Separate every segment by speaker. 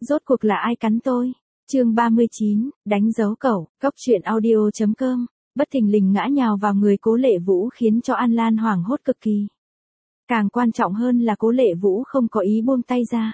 Speaker 1: Rốt cuộc là ai cắn tôi? Chương 39, đánh dấu cẩu, cóc truyện audio.com. Bất thình lình ngã nhào vào người Cố Lệ Vũ khiến cho An Lan hoảng hốt cực kỳ. Càng quan trọng hơn là Cố Lệ Vũ không có ý buông tay ra.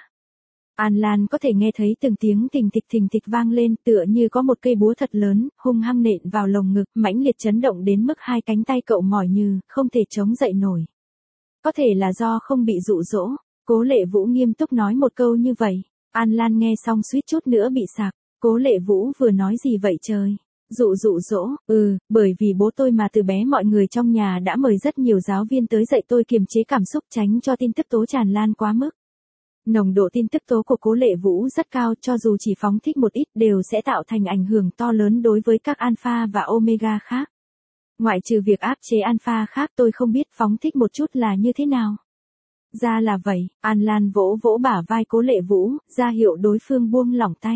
Speaker 1: An Lan có thể nghe thấy từng tiếng thình thịch vang lên, tựa như có một cây búa thật lớn, hung hăng nện vào lồng ngực, mãnh liệt chấn động đến mức hai cánh tay cậu mỏi nhừ, không thể chống dậy nổi. Có thể là do không bị dụ dỗ, Cố Lệ Vũ nghiêm túc nói một câu như vậy. An Lan nghe xong suýt chút nữa bị sặc. Cố Lệ Vũ vừa nói gì vậy trời? Dụ dỗ, bởi vì bố tôi mà từ bé mọi người trong nhà đã mời rất nhiều giáo viên tới dạy tôi kiềm chế cảm xúc tránh cho tin tức tố tràn lan quá mức. Nồng độ tin tức tố của Cố Lệ Vũ rất cao, cho dù chỉ phóng thích một ít đều sẽ tạo thành ảnh hưởng to lớn đối với các alpha và omega khác. Ngoại trừ việc áp chế alpha khác, tôi không biết phóng thích một chút là như thế nào. Ra là vậy, An Lan vỗ vỗ bả vai Cố Lệ Vũ, ra hiệu đối phương buông lỏng tay.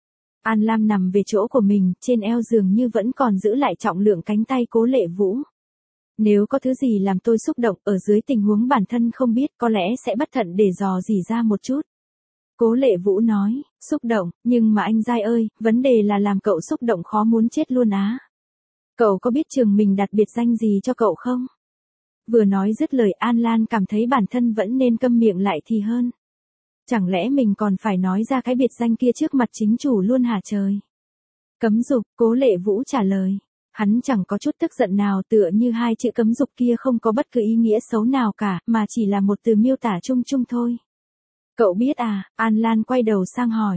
Speaker 1: An Lam nằm về chỗ của mình, trên eo dường như vẫn còn giữ lại trọng lượng cánh tay Cố Lệ Vũ. Nếu có thứ gì làm tôi xúc động, ở dưới tình huống bản thân không biết, có lẽ sẽ bất thận để dò dỉ ra một chút. Cố Lệ Vũ nói, xúc động, nhưng mà anh giai ơi, vấn đề là làm cậu xúc động khó muốn chết luôn á. Cậu có biết trường mình đặt biệt danh gì cho cậu không? Vừa nói dứt lời, An Lan cảm thấy bản thân vẫn nên câm miệng lại thì hơn. Chẳng lẽ mình còn phải nói ra cái biệt danh kia trước mặt chính chủ luôn hả trời? Cấm dục, Cố Lệ Vũ trả lời. Hắn chẳng có chút tức giận nào, tựa như hai chữ cấm dục kia không có bất cứ ý nghĩa xấu nào cả, mà chỉ là một từ miêu tả chung chung thôi. Cậu biết à? An Lan quay đầu sang hỏi.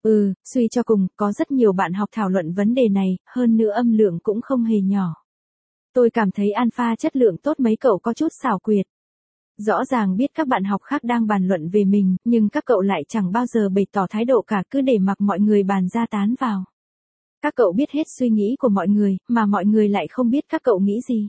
Speaker 1: Suy cho cùng, có rất nhiều bạn học thảo luận vấn đề này, hơn nữa âm lượng cũng không hề nhỏ. Tôi cảm thấy alpha chất lượng tốt mấy cậu có chút xảo quyệt. Rõ ràng biết các bạn học khác đang bàn luận về mình, nhưng các cậu lại chẳng bao giờ bày tỏ thái độ cả, cứ để mặc mọi người bàn ra tán vào. Các cậu biết hết suy nghĩ của mọi người, mà mọi người lại không biết các cậu nghĩ gì.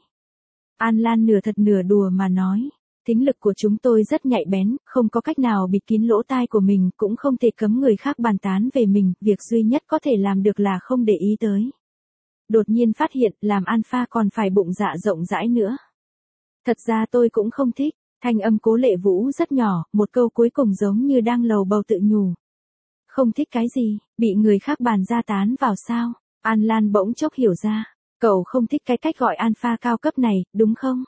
Speaker 1: An Lan nửa thật nửa đùa mà nói, thính lực của chúng tôi rất nhạy bén, không có cách nào bịt kín lỗ tai của mình, cũng không thể cấm người khác bàn tán về mình, việc duy nhất có thể làm được là không để ý tới. Đột nhiên phát hiện, làm alpha còn phải bụng dạ rộng rãi nữa. Thật ra tôi cũng không thích. Thanh âm Cố Lệ Vũ rất nhỏ, một câu cuối cùng giống như đang lầu bầu tự nhủ. Không thích cái gì, bị người khác bàn ra tán vào sao? An Lan bỗng chốc hiểu ra. Cậu không thích cái cách gọi alpha cao cấp này, đúng không?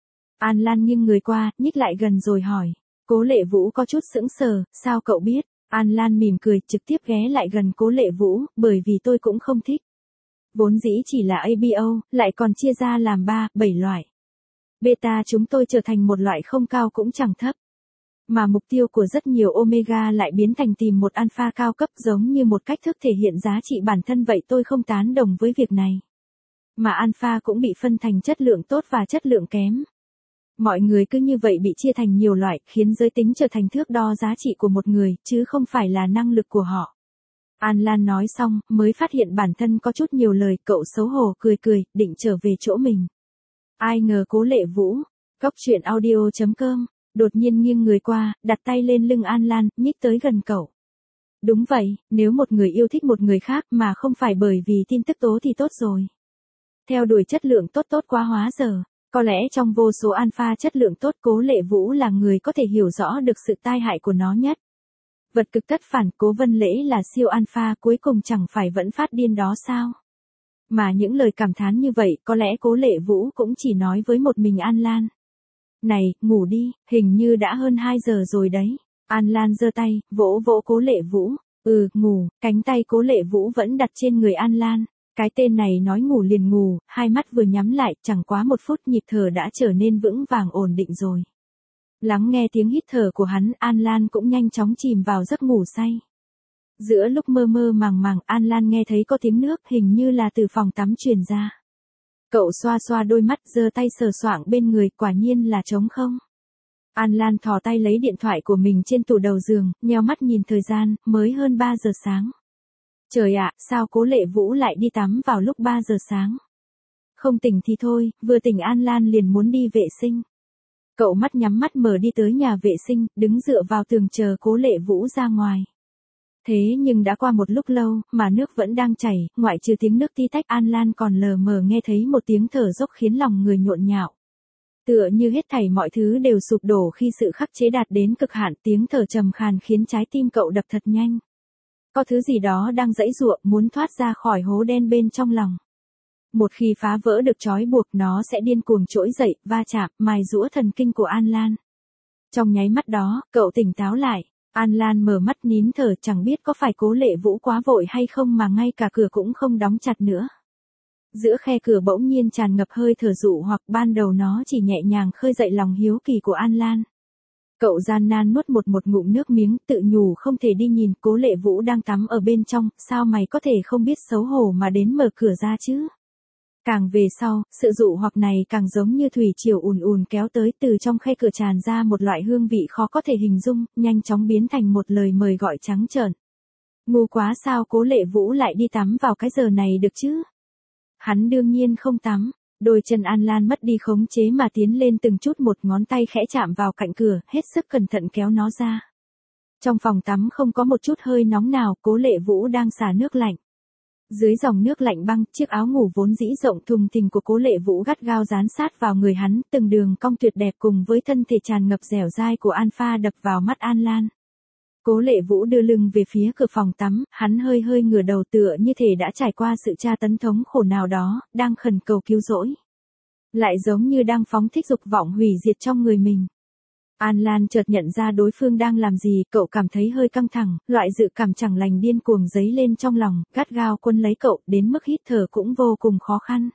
Speaker 1: An Lan nghiêng người qua, nhích lại gần rồi hỏi. Cố Lệ Vũ có chút sững sờ, sao cậu biết? An Lan mỉm cười, trực tiếp ghé lại gần Cố Lệ Vũ, bởi vì tôi cũng không thích. Vốn dĩ chỉ là ABO, lại còn chia ra làm 7 loại. Beta chúng tôi trở thành một loại không cao cũng chẳng thấp. Mà mục tiêu của rất nhiều omega lại biến thành tìm một alpha cao cấp, giống như một cách thức thể hiện giá trị bản thân vậy, tôi không tán đồng với việc này. Mà alpha cũng bị phân thành chất lượng tốt và chất lượng kém. Mọi người cứ như vậy bị chia thành nhiều loại, khiến giới tính trở thành thước đo giá trị của một người, chứ không phải là năng lực của họ. An Lan nói xong, mới phát hiện bản thân có chút nhiều lời, cậu xấu hổ cười, định trở về chỗ mình. Ai ngờ Cố Lệ Vũ, cóc truyện audio.com, đột nhiên nghiêng người qua, đặt tay lên lưng An Lan, nhích tới gần cậu. Đúng vậy, nếu một người yêu thích một người khác mà không phải bởi vì tin tức tố thì tốt rồi. Theo đuổi chất lượng tốt quá hóa giờ, có lẽ trong vô số alpha chất lượng tốt, Cố Lệ Vũ là người có thể hiểu rõ được sự tai hại của nó nhất. Vật cực tất phản, Cố Vân Lễ là siêu alpha, cuối cùng chẳng phải vẫn phát điên đó sao? Mà những lời cảm thán như vậy, có lẽ Cố Lệ Vũ cũng chỉ nói với một mình An Lan. Này, ngủ đi, hình như đã hơn 2 giờ rồi đấy. An Lan giơ tay, vỗ Cố Lệ Vũ. Ngủ, cánh tay Cố Lệ Vũ vẫn đặt trên người An Lan. Cái tên này nói ngủ liền ngủ, hai mắt vừa nhắm lại, chẳng quá 1 phút nhịp thở đã trở nên vững vàng ổn định rồi. Lắng nghe tiếng hít thở của hắn, An Lan cũng nhanh chóng chìm vào giấc ngủ say. Giữa lúc mơ màng, An Lan nghe thấy có tiếng nước, hình như là từ phòng tắm truyền ra. Cậu xoa đôi mắt, giơ tay sờ soạng bên người, quả nhiên là trống không. An Lan thò tay lấy điện thoại của mình trên tủ đầu giường, nheo mắt nhìn thời gian, mới hơn 3 giờ sáng. Trời ạ, sao Cố Lệ Vũ lại đi tắm vào lúc 3 giờ sáng? Không tỉnh thì thôi, vừa tỉnh An Lan liền muốn đi vệ sinh. Cậu mắt nhắm mắt mở đi tới nhà vệ sinh, đứng dựa vào tường chờ Cố Lệ Vũ ra ngoài. Thế nhưng đã qua một lúc lâu, mà nước vẫn đang chảy, ngoại trừ tiếng nước tí tách, An Lan còn lờ mờ nghe thấy một tiếng thở dốc khiến lòng người nhộn nhạo. Tựa như hết thảy mọi thứ đều sụp đổ khi sự khắc chế đạt đến cực hạn, tiếng thở trầm khàn khiến trái tim cậu đập thật nhanh. Có thứ gì đó đang giãy giụa muốn thoát ra khỏi hố đen bên trong lòng. Một khi phá vỡ được trói buộc nó sẽ điên cuồng trỗi dậy, va chạm, mài giũa thần kinh của An Lan. Trong nháy mắt đó, cậu tỉnh táo lại. An Lan mở mắt nín thở, chẳng biết có phải Cố Lệ Vũ quá vội hay không mà ngay cả cửa cũng không đóng chặt nữa. Giữa khe cửa bỗng nhiên tràn ngập hơi thở dụ hoặc ban đầu nó chỉ nhẹ nhàng khơi dậy lòng hiếu kỳ của An Lan. Cậu gian nan nuốt một ngụm nước miếng, tự nhủ không thể đi nhìn Cố Lệ Vũ đang tắm ở bên trong, sao mày có thể không biết xấu hổ mà đến mở cửa ra chứ? Càng về sau, sự dụ hoặc này càng giống như thủy triều ùn ùn kéo tới, từ trong khe cửa tràn ra một loại hương vị khó có thể hình dung, nhanh chóng biến thành một lời mời gọi trắng trợn. Ngu quá, sao Cố Lệ Vũ lại đi tắm vào cái giờ này được chứ? Hắn đương nhiên không tắm. Đôi chân An Lan mất đi khống chế mà tiến lên từng chút, một ngón tay khẽ chạm vào cạnh cửa, hết sức cẩn thận kéo nó ra. Trong phòng tắm không có một chút hơi nóng nào, Cố Lệ Vũ đang xả nước lạnh. Dưới dòng nước lạnh băng, chiếc áo ngủ vốn dĩ rộng thùng thình của Cố Lệ Vũ gắt gao dán sát vào người hắn, từng đường cong tuyệt đẹp cùng với thân thể tràn ngập dẻo dai của An Pha đập vào mắt An Lan. Cố Lệ Vũ đưa lưng về phía cửa phòng tắm, hắn hơi hơi ngửa đầu tựa như thể đã trải qua sự tra tấn thống khổ nào đó, đang khẩn cầu cứu rỗi. Lại giống như đang phóng thích dục vọng hủy diệt trong người mình. An Lan chợt nhận ra đối phương đang làm gì, cậu cảm thấy hơi căng thẳng, loại dự cảm chẳng lành điên cuồng dấy lên trong lòng, gắt gao quân lấy cậu, đến mức hít thở cũng vô cùng khó khăn.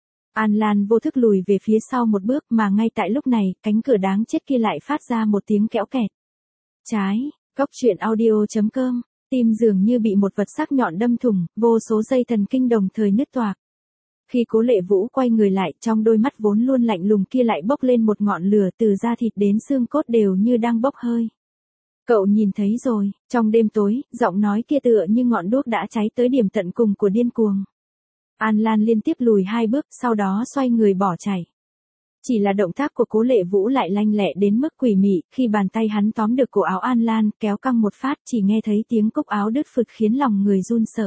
Speaker 1: An Lan vô thức lùi về phía sau một bước, mà ngay tại lúc này, cánh cửa đáng chết kia lại phát ra một tiếng kẽo kẹt. Trái. Góc truyện audio.com, tim dường như bị một vật sắc nhọn đâm thủng, vô số dây thần kinh đồng thời nứt toạc. Khi Cố Lệ Vũ quay người lại, trong đôi mắt vốn luôn lạnh lùng kia lại bốc lên một ngọn lửa, từ da thịt đến xương cốt đều như đang bốc hơi. Cậu nhìn thấy rồi, trong đêm tối, giọng nói kia tựa như ngọn đuốc đã cháy tới điểm tận cùng của điên cuồng. An Lan liên tiếp lùi 2 bước, sau đó xoay người bỏ chạy. Chỉ là động tác của Cố Lệ Vũ lại lanh lẹ đến mức quỷ mị, khi bàn tay hắn tóm được cổ áo An Lan, kéo căng một phát, chỉ nghe thấy tiếng cúc áo đứt phực khiến lòng người run sợ.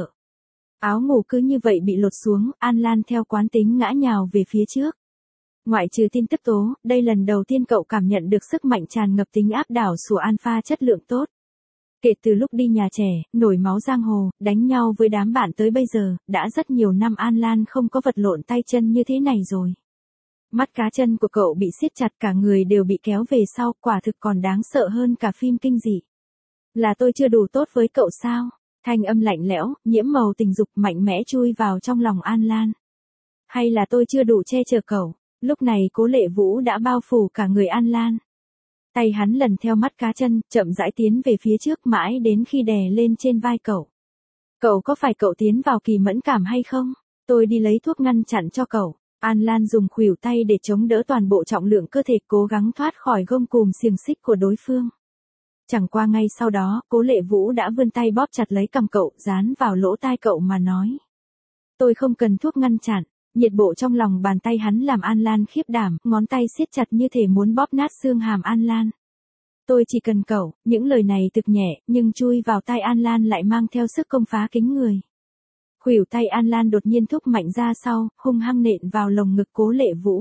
Speaker 1: Áo ngủ cứ như vậy bị lột xuống, An Lan theo quán tính ngã nhào về phía trước. Ngoại trừ tin tức tố, đây lần đầu tiên cậu cảm nhận được sức mạnh tràn ngập tính áp đảo của Alpha chất lượng tốt. Kể từ lúc đi nhà trẻ, nổi máu giang hồ, đánh nhau với đám bạn tới bây giờ, đã rất nhiều năm An Lan không có vật lộn tay chân như thế này rồi. Mắt cá chân của cậu bị siết chặt, cả người đều bị kéo về sau, quả thực còn đáng sợ hơn cả phim kinh dị. Là tôi chưa đủ tốt với cậu sao? Thanh âm lạnh lẽo, nhiễm màu tình dục mạnh mẽ chui vào trong lòng An Lan. Hay là tôi chưa đủ che chở cậu? Lúc này Cố Lệ Vũ đã bao phủ cả người An Lan. Tay hắn lần theo mắt cá chân, chậm rãi tiến về phía trước mãi đến khi đè lên trên vai cậu. Cậu có phải cậu tiến vào kỳ mẫn cảm hay không? Tôi đi lấy thuốc ngăn chặn cho cậu. An Lan dùng khuỷu tay để chống đỡ toàn bộ trọng lượng cơ thể, cố gắng thoát khỏi gông cùm xiềng xích của đối phương. Chẳng qua ngay sau đó, Cố Lệ Vũ đã vươn tay bóp chặt lấy cằm cậu, dán vào lỗ tai cậu mà nói. Tôi không cần thuốc ngăn chặn. Nhiệt bộ trong lòng bàn tay hắn làm An Lan khiếp đảm, ngón tay siết chặt như thể muốn bóp nát xương hàm An Lan. Tôi chỉ cần cậu, những lời này thực nhẹ, nhưng chui vào tai An Lan lại mang theo sức công phá kính người. Khuỷu tay An Lan đột nhiên thúc mạnh ra sau, hung hăng nện vào lồng ngực Cố Lệ Vũ.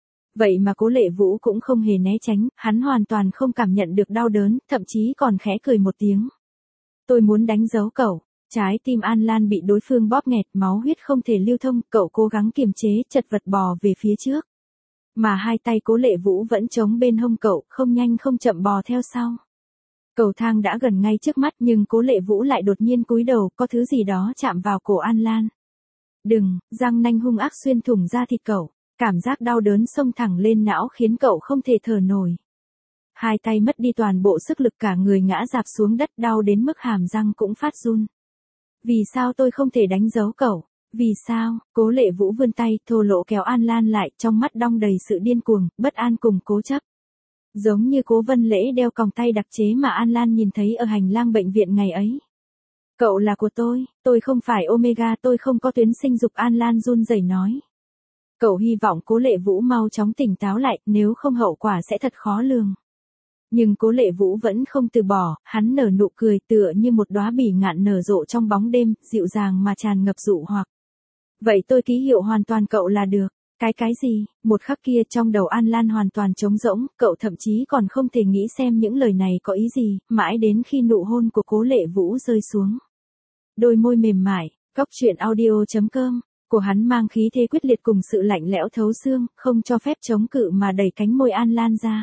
Speaker 1: Vậy mà Cố Lệ Vũ cũng không hề né tránh, hắn hoàn toàn không cảm nhận được đau đớn, thậm chí còn khẽ cười một tiếng. Tôi muốn đánh dấu cậu. Trái tim An Lan bị đối phương bóp nghẹt, máu huyết không thể lưu thông, cậu cố gắng kiềm chế, chật vật bò về phía trước. Mà hai tay Cố Lệ Vũ vẫn chống bên hông cậu, không nhanh không chậm bò theo sau. Cầu thang đã gần ngay trước mắt nhưng Cố Lệ Vũ lại đột nhiên cúi đầu, có thứ gì đó chạm vào cổ An Lan. Đừng, răng nanh hung ác xuyên thủng da thịt cậu, cảm giác đau đớn xông thẳng lên não khiến cậu không thể thở nổi. Hai tay mất đi toàn bộ sức lực, cả người ngã rạp xuống đất, đau đến mức hàm răng cũng phát run. Vì sao tôi không thể đánh dấu cậu? Vì sao? Cố Lệ Vũ vươn tay, thô lỗ kéo An Lan lại, trong mắt đong đầy sự điên cuồng, bất an cùng cố chấp. Giống như Cố Vân Lễ đeo còng tay đặc chế mà An Lan nhìn thấy ở hành lang bệnh viện ngày ấy. Cậu là của tôi không phải Omega, tôi không có tuyến sinh dục, An Lan run rẩy nói. Cậu hy vọng Cố Lệ Vũ mau chóng tỉnh táo lại, nếu không hậu quả sẽ thật khó lường. Nhưng Cố Lệ Vũ vẫn không từ bỏ, hắn nở nụ cười tựa như một đóa bỉ ngạn nở rộ trong bóng đêm, dịu dàng mà tràn ngập dụ hoặc. Vậy tôi ký hiệu hoàn toàn cậu là được. Cái gì? Một khắc kia trong đầu An Lan hoàn toàn trống rỗng, cậu thậm chí còn không thể nghĩ xem những lời này có ý gì, mãi đến khi nụ hôn của Cố Lệ Vũ rơi xuống. đôi môi mềm mại, Cóc truyện audio.com, của hắn mang khí thế quyết liệt cùng sự lạnh lẽo thấu xương, không cho phép chống cự mà đẩy cánh môi An Lan ra.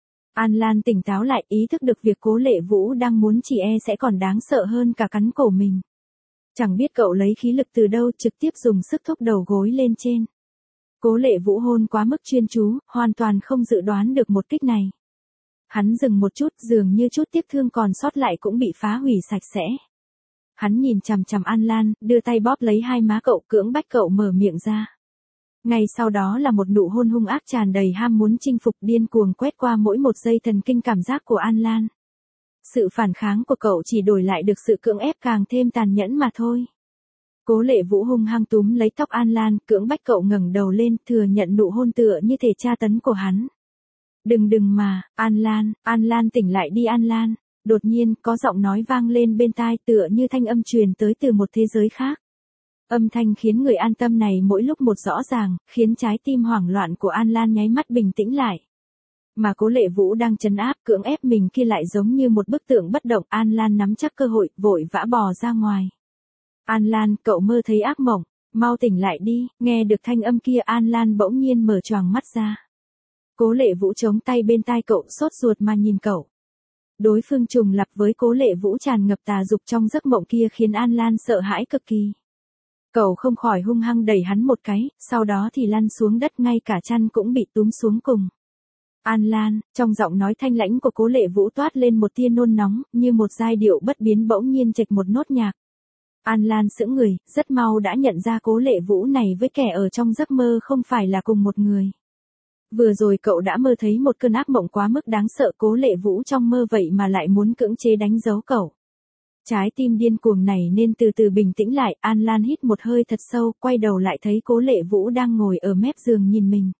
Speaker 1: An Lan tỉnh táo lại, ý thức được việc Cố Lệ Vũ đang muốn chỉ sẽ còn đáng sợ hơn cả cắn cổ mình. Chẳng biết cậu lấy khí lực từ đâu, trực tiếp dùng sức thúc đầu gối lên trên. Cố Lệ Vũ hôn quá mức chuyên chú, hoàn toàn không dự đoán được một kích này. Hắn dừng một chút, dường như chút tiếc thương còn sót lại cũng bị phá hủy sạch sẽ. Hắn nhìn chằm chằm An Lan, đưa tay bóp lấy hai má cậu, cưỡng bách cậu mở miệng ra. Ngay sau đó là một nụ hôn hung ác tràn đầy ham muốn chinh phục, điên cuồng quét qua mỗi một giây thần kinh cảm giác của An Lan. Sự phản kháng của cậu chỉ đổi lại được sự cưỡng ép càng thêm tàn nhẫn mà thôi. Cố Lệ Vũ hung hăng túm lấy tóc An Lan, cưỡng bách cậu ngẩng đầu lên, thừa nhận nụ hôn tựa như thể tra tấn của hắn. Đừng mà, An Lan tỉnh lại đi An Lan. Đột nhiên, có giọng nói vang lên bên tai, tựa như thanh âm truyền tới từ một thế giới khác. Âm thanh khiến người an tâm này mỗi lúc một rõ ràng, khiến trái tim hoảng loạn của An Lan nháy mắt bình tĩnh lại. Mà Cố Lệ Vũ đang trấn áp, cưỡng ép mình kia lại giống như một bức tượng bất động. An Lan nắm chắc cơ hội, vội vã bò ra ngoài. An Lan, cậu mơ thấy ác mộng, mau tỉnh lại đi. Nghe được thanh âm kia, An Lan bỗng nhiên mở choàng mắt ra. Cố Lệ Vũ chống tay bên tai cậu, sốt ruột mà nhìn cậu. Đối phương trùng lặp với Cố Lệ Vũ tràn ngập tà dục trong giấc mộng kia khiến An Lan sợ hãi cực kỳ. Cậu không khỏi hung hăng đẩy hắn một cái, sau đó thì lăn xuống đất, ngay cả chăn cũng bị túm xuống cùng. An Lan, trong giọng nói thanh lãnh của Cố Lệ Vũ toát lên một tia nôn nóng, như một giai điệu bất biến bỗng nhiên chệch một nốt nhạc. An Lan sững người, rất mau đã nhận ra Cố Lệ Vũ này với kẻ ở trong giấc mơ không phải là cùng một người. Vừa rồi cậu đã mơ thấy một cơn ác mộng quá mức đáng sợ, Cố Lệ Vũ trong mơ vậy mà lại muốn cưỡng chế đánh dấu cậu. Trái tim điên cuồng này nên từ từ bình tĩnh lại, An Lan hít một hơi thật sâu, quay đầu lại thấy Cố Lệ Vũ đang ngồi ở mép giường nhìn mình.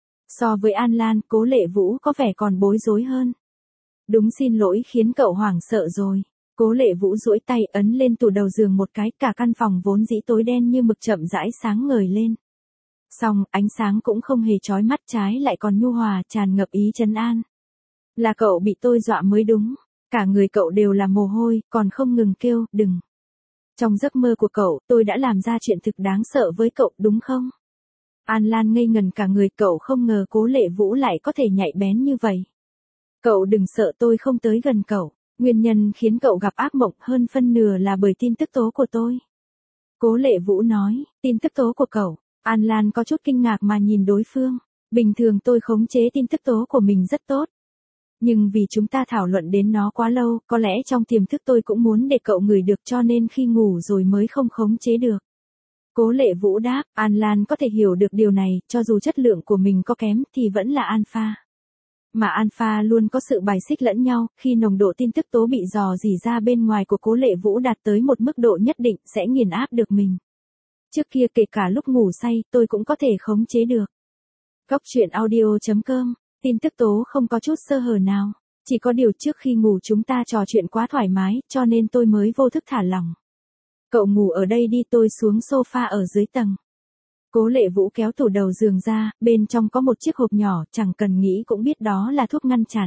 Speaker 1: So với An Lan, Cố Lệ Vũ có vẻ còn bối rối hơn. Đúng, xin lỗi khiến cậu hoảng sợ rồi. Cố Lệ Vũ duỗi tay ấn lên tủ đầu giường một cái, cả căn phòng vốn dĩ tối đen như mực chậm rãi sáng ngời lên. Xong, ánh sáng cũng không hề chói mắt, trái lại còn nhu hòa, tràn ngập ý trấn an. Là cậu bị tôi dọa mới đúng. Cả người cậu đều là mồ hôi, còn không ngừng kêu, đừng. Trong giấc mơ của cậu, tôi đã làm ra chuyện thực đáng sợ với cậu, đúng không? An Lan ngây ngần cả người, cậu không ngờ Cố Lệ Vũ lại có thể nhạy bén như vậy. Cậu đừng sợ, tôi không tới gần cậu. Nguyên nhân khiến cậu gặp ác mộng hơn phân nửa là bởi tin tức tố của tôi. Cố Lệ Vũ nói, tin tức tố của cậu. An Lan có chút kinh ngạc mà nhìn đối phương. Bình thường tôi khống chế tin tức tố của mình rất tốt. Nhưng vì chúng ta thảo luận đến nó quá lâu, có lẽ trong tiềm thức tôi cũng muốn để cậu ngửi được, cho nên khi ngủ rồi mới không khống chế được. Cố Lệ Vũ đáp, An Lan có thể hiểu được điều này, cho dù chất lượng của mình có kém thì vẫn là alpha. Mà alpha luôn có sự bài xích lẫn nhau, khi nồng độ tin tức tố bị dò dỉ ra bên ngoài của Cố Lệ Vũ đạt tới một mức độ nhất định sẽ nghiền áp được mình. Trước kia kể cả lúc ngủ say, tôi cũng có thể khống chế được. Cóc truyện audio.com, tin tức tố không có chút sơ hở nào. Chỉ có điều trước khi ngủ chúng ta trò chuyện quá thoải mái, cho nên tôi mới vô thức thả lỏng. Cậu ngủ ở đây đi, tôi xuống sofa ở dưới tầng. Cố Lệ Vũ kéo tủ đầu giường ra, bên trong có một chiếc hộp nhỏ, chẳng cần nghĩ cũng biết đó là thuốc ngăn chặn.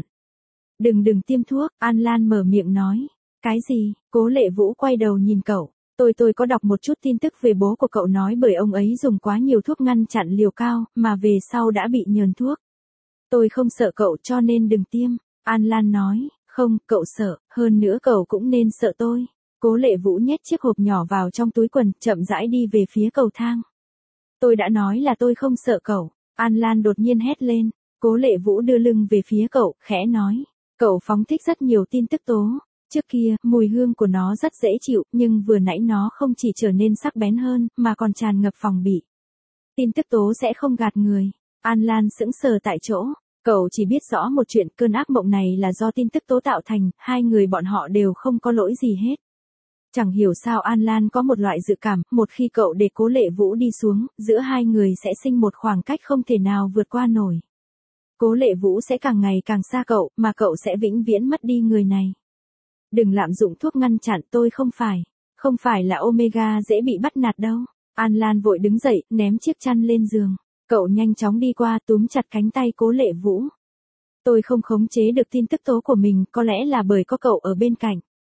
Speaker 1: Đừng tiêm thuốc, An Lan mở miệng nói. Cái gì? Cố Lệ Vũ quay đầu nhìn cậu. Tôi có đọc một chút tin tức về bố của cậu, nói bởi ông ấy dùng quá nhiều thuốc ngăn chặn liều cao, mà về sau đã bị nhờn thuốc. Tôi không sợ cậu cho nên đừng tiêm. An Lan nói, không, cậu sợ, hơn nữa cậu cũng nên sợ tôi. Cố Lệ Vũ nhét chiếc hộp nhỏ vào trong túi quần, chậm rãi đi về phía cầu thang. Tôi đã nói là tôi không sợ cậu. An Lan đột nhiên hét lên. Cố Lệ Vũ đưa lưng về phía cậu, khẽ nói. Cậu phóng thích rất nhiều tin tức tố. Trước kia, mùi hương của nó rất dễ chịu, nhưng vừa nãy nó không chỉ trở nên sắc bén hơn, mà còn tràn ngập phòng bị. Tin tức tố sẽ không gạt người. An Lan sững sờ tại chỗ. Cậu chỉ biết rõ một chuyện, cơn ác mộng này là do tin tức tố tạo thành, hai người bọn họ đều không có lỗi gì hết. Chẳng hiểu sao An Lan có một loại dự cảm, một khi cậu để Cố Lệ Vũ đi xuống, giữa hai người sẽ sinh một khoảng cách không thể nào vượt qua nổi. Cố Lệ Vũ sẽ càng ngày càng xa cậu, mà cậu sẽ vĩnh viễn mất đi người này. Đừng lạm dụng thuốc ngăn chặn, tôi không phải là Omega dễ bị bắt nạt đâu. An Lan vội đứng dậy, ném chiếc chăn lên giường. Cậu nhanh chóng đi qua, túm chặt cánh tay Cố Lệ Vũ. Tôi không khống chế được tin tức tố của mình, có lẽ là bởi có cậu ở bên cạnh.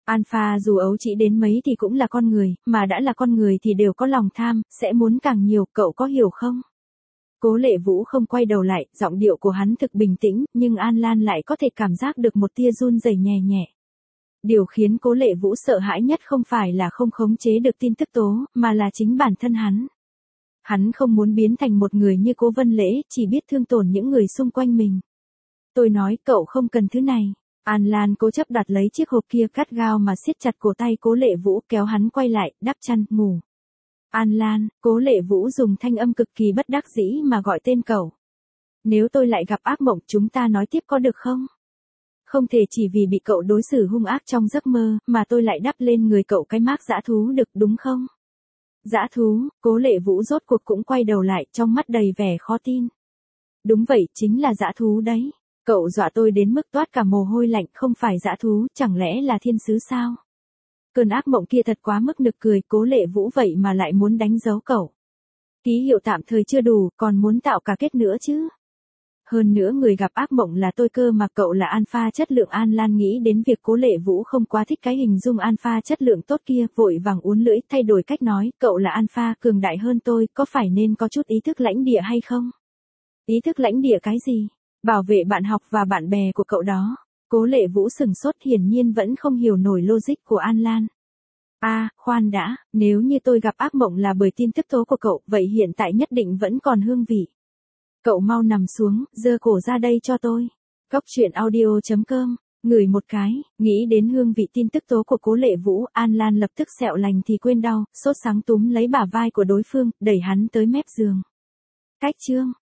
Speaker 1: Alpha dù ấu trĩ đến mấy thì cũng là con người, mà đã là con người thì đều có lòng tham, sẽ muốn càng nhiều, cậu có hiểu không? Cố Lệ Vũ không quay đầu lại, giọng điệu của hắn thực bình tĩnh, nhưng An Lan lại có thể cảm giác được một tia run rẩy nhẹ nhẹ. Điều khiến Cố Lệ Vũ sợ hãi nhất không phải là không khống chế được tin tức tố, mà là chính bản thân hắn. Hắn không muốn biến thành một người như Cố Vân Lễ, chỉ biết thương tổn những người xung quanh mình. Tôi nói cậu không cần thứ này. An Lan cố chấp đặt lấy chiếc hộp kia cắt gao mà siết chặt cổ tay Cố Lệ Vũ, kéo hắn quay lại, đắp chăn, ngủ. An Lan, Cố Lệ Vũ dùng thanh âm cực kỳ bất đắc dĩ mà gọi tên cậu. Nếu tôi lại gặp ác mộng chúng ta nói tiếp có được không? Không thể chỉ vì bị cậu đối xử hung ác trong giấc mơ, mà tôi lại đắp lên người cậu cái mác dã thú được đúng không? Dã thú, Cố Lệ Vũ rốt cuộc cũng quay đầu lại, trong mắt đầy vẻ khó tin. Đúng vậy, chính là dã thú đấy. Cậu dọa tôi đến mức toát cả mồ hôi lạnh, không phải dã thú, chẳng lẽ là thiên sứ sao? Cơn ác mộng kia thật quá mức nực cười, Cố Lệ Vũ vậy mà lại muốn đánh dấu cậu. Ký hiệu tạm thời chưa đủ, còn muốn tạo cả kết nữa chứ. Hơn nữa người gặp ác mộng là tôi cơ mà, cậu là alpha chất lượng. An Lan nghĩ đến việc Cố Lệ Vũ không quá thích cái hình dung alpha chất lượng tốt kia, vội vàng uốn lưỡi, thay đổi cách nói, cậu là alpha cường đại hơn tôi, có phải nên có chút ý thức lãnh địa hay không? Ý thức lãnh địa cái gì? Bảo vệ bạn học và bạn bè của cậu đó. Cố Lệ Vũ sừng sốt, hiển nhiên vẫn không hiểu nổi logic của An Lan. Khoan đã, nếu như tôi gặp ác mộng là bởi tin tức tố của cậu, vậy hiện tại nhất định vẫn còn hương vị. Cậu mau nằm xuống, giơ cổ ra đây cho tôi. Cóc truyện audio.com, ngửi một cái, nghĩ đến hương vị tin tức tố của Cố Lệ Vũ, An Lan lập tức sẹo lành thì quên đau, sốt sáng túm lấy bả vai của đối phương, đẩy hắn tới mép giường. Cách chương